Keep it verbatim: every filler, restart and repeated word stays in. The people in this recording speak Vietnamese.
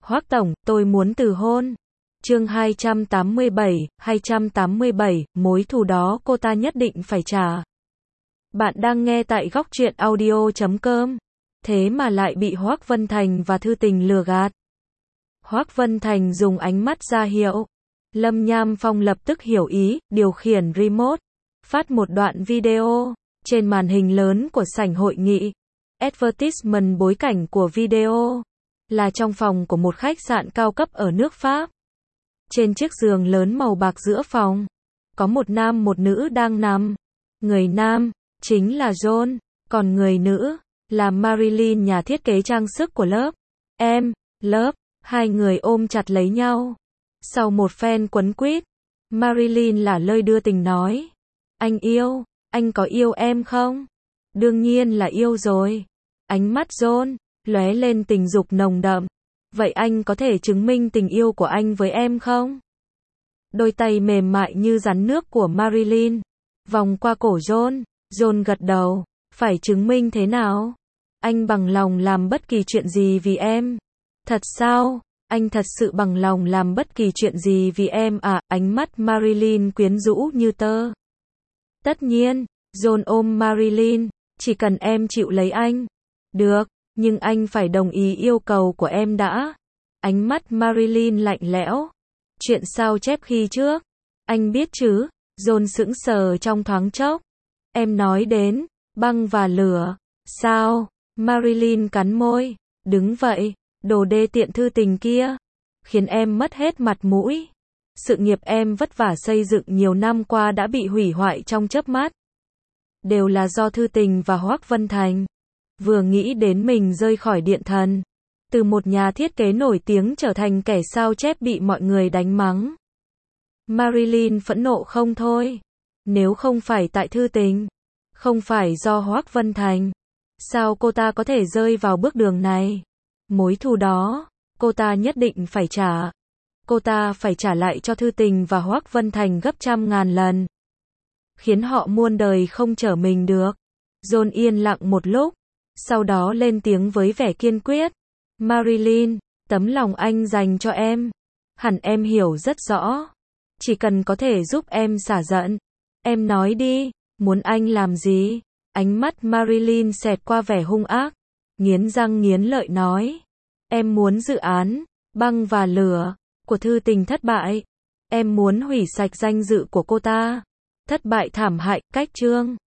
Hoác Tổng, tôi muốn từ hôn. Chương hai trăm tám mươi bảy, hai trăm tám mươi bảy, mối thù đó cô ta nhất định phải trả. Bạn đang nghe tại góc truyện audio chấm com. Thế mà lại bị Hoác Vân Thành và Thư Tình lừa gạt. Hoác Vân Thành dùng ánh mắt ra hiệu. Lâm Nham Phong lập tức hiểu ý, điều khiển remote, phát một đoạn video. Trên màn hình lớn của sảnh hội nghị, advertisement bối cảnh của video là trong phòng của một khách sạn cao cấp ở nước Pháp. Trên chiếc giường lớn màu bạc giữa phòng, có một nam một nữ đang nằm. Người nam chính là John, còn người nữ là Marilyn, nhà thiết kế trang sức của lớp em. Lớp, hai người ôm chặt lấy nhau. Sau một phen quấn quýt, Marilyn lả lơi đưa tình nói: "Anh yêu, anh có yêu em không?" "Đương nhiên là yêu rồi." Ánh mắt John lóe lên tình dục nồng đậm. "Vậy anh có thể chứng minh tình yêu của anh với em không?" Đôi tay mềm mại như rắn nước của Marilyn vòng qua cổ John. John gật đầu. "Phải chứng minh thế nào?" "Anh bằng lòng làm bất kỳ chuyện gì vì em." "Thật sao? Anh thật sự bằng lòng làm bất kỳ chuyện gì vì em à?" Ánh mắt Marilyn quyến rũ như tơ. "Tất nhiên." John ôm Marilyn. "Chỉ cần em chịu lấy anh." "Được, nhưng anh phải đồng ý yêu cầu của em đã." Ánh mắt Marilyn lạnh lẽo. "Chuyện sao chép khi trước? Anh biết chứ?" John sững sờ trong thoáng chốc. "Em nói đến băng và lửa, sao?" Marilyn cắn môi. "Đứng vậy, đồ đê tiện Thư Tình kia, khiến em mất hết mặt mũi. Sự nghiệp em vất vả xây dựng nhiều năm qua đã bị hủy hoại trong chớp mắt. Đều là do Thư Tình và Hoác Vân Thành." Vừa nghĩ đến mình rơi khỏi điện thần, từ một nhà thiết kế nổi tiếng trở thành kẻ sao chép bị mọi người đánh mắng, Marilyn phẫn nộ không thôi. Nếu không phải tại Thư Tình, không phải do Hoác Vân Thành, sao cô ta có thể rơi vào bước đường này? Mối thù đó, cô ta nhất định phải trả. Cô ta phải trả lại cho Thư Tình và Hoác Vân Thành gấp trăm ngàn lần, khiến họ muôn đời không trở mình được. John yên lặng một lúc, sau đó lên tiếng với vẻ kiên quyết: "Marilyn, tấm lòng anh dành cho em, hẳn em hiểu rất rõ. Chỉ cần có thể giúp em xả giận, em nói đi, muốn anh làm gì?" Ánh mắt Marilyn xẹt qua vẻ hung ác, nghiến răng nghiến lợi nói: "Em muốn dự án băng và lửa của Thư Tình thất bại. Em muốn hủy sạch danh dự của cô ta. Thất bại thảm hại, cách chương."